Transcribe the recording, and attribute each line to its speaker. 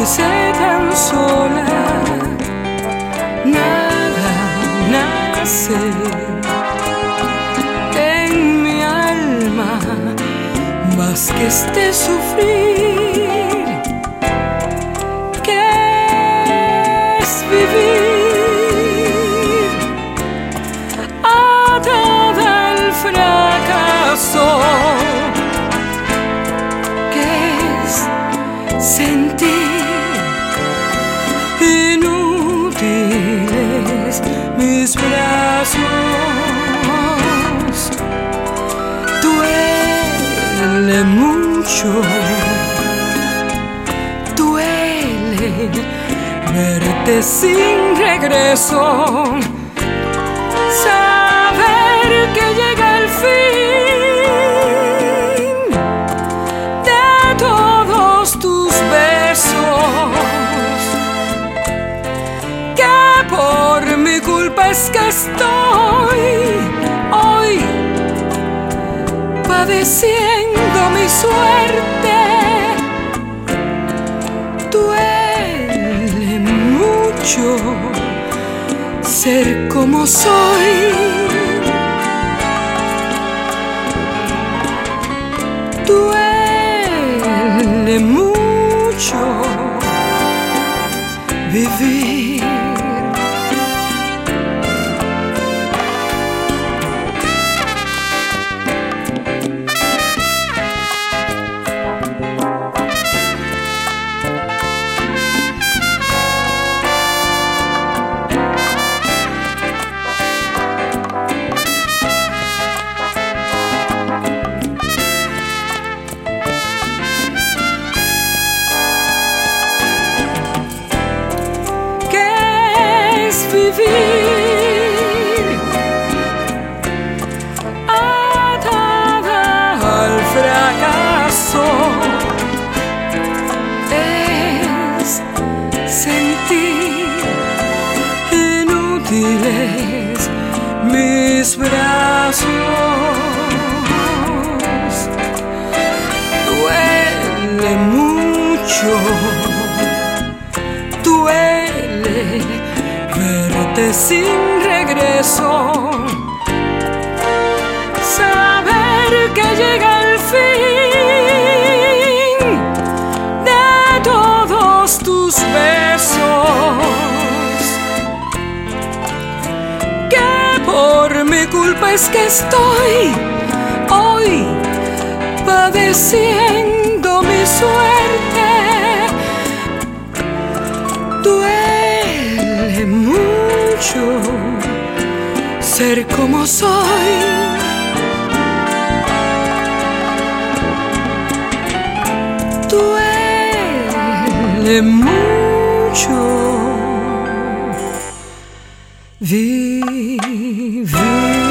Speaker 1: sentirse tan sola. Nada nace en mi alma más que este sufrir, que es vivir atada al fracaso, que es sentir inútiles mis brazos. Duele mucho, duele verte sin regreso, saber que llega el fin de todos tus besos, que por mi culpa es que estoy hoy padeciendo mi suerte. Duele mucho ser como soy. Duele mucho vivir. Vivir atada al fracaso, es sentir inútiles mis brazos. Duele mucho, duele verte sin regreso, saber que llega el fin de todos tus besos, que por mi culpa es que estoy hoy padeciendo mi suerte. Duele mucho ser como soy. Duele mucho vivir.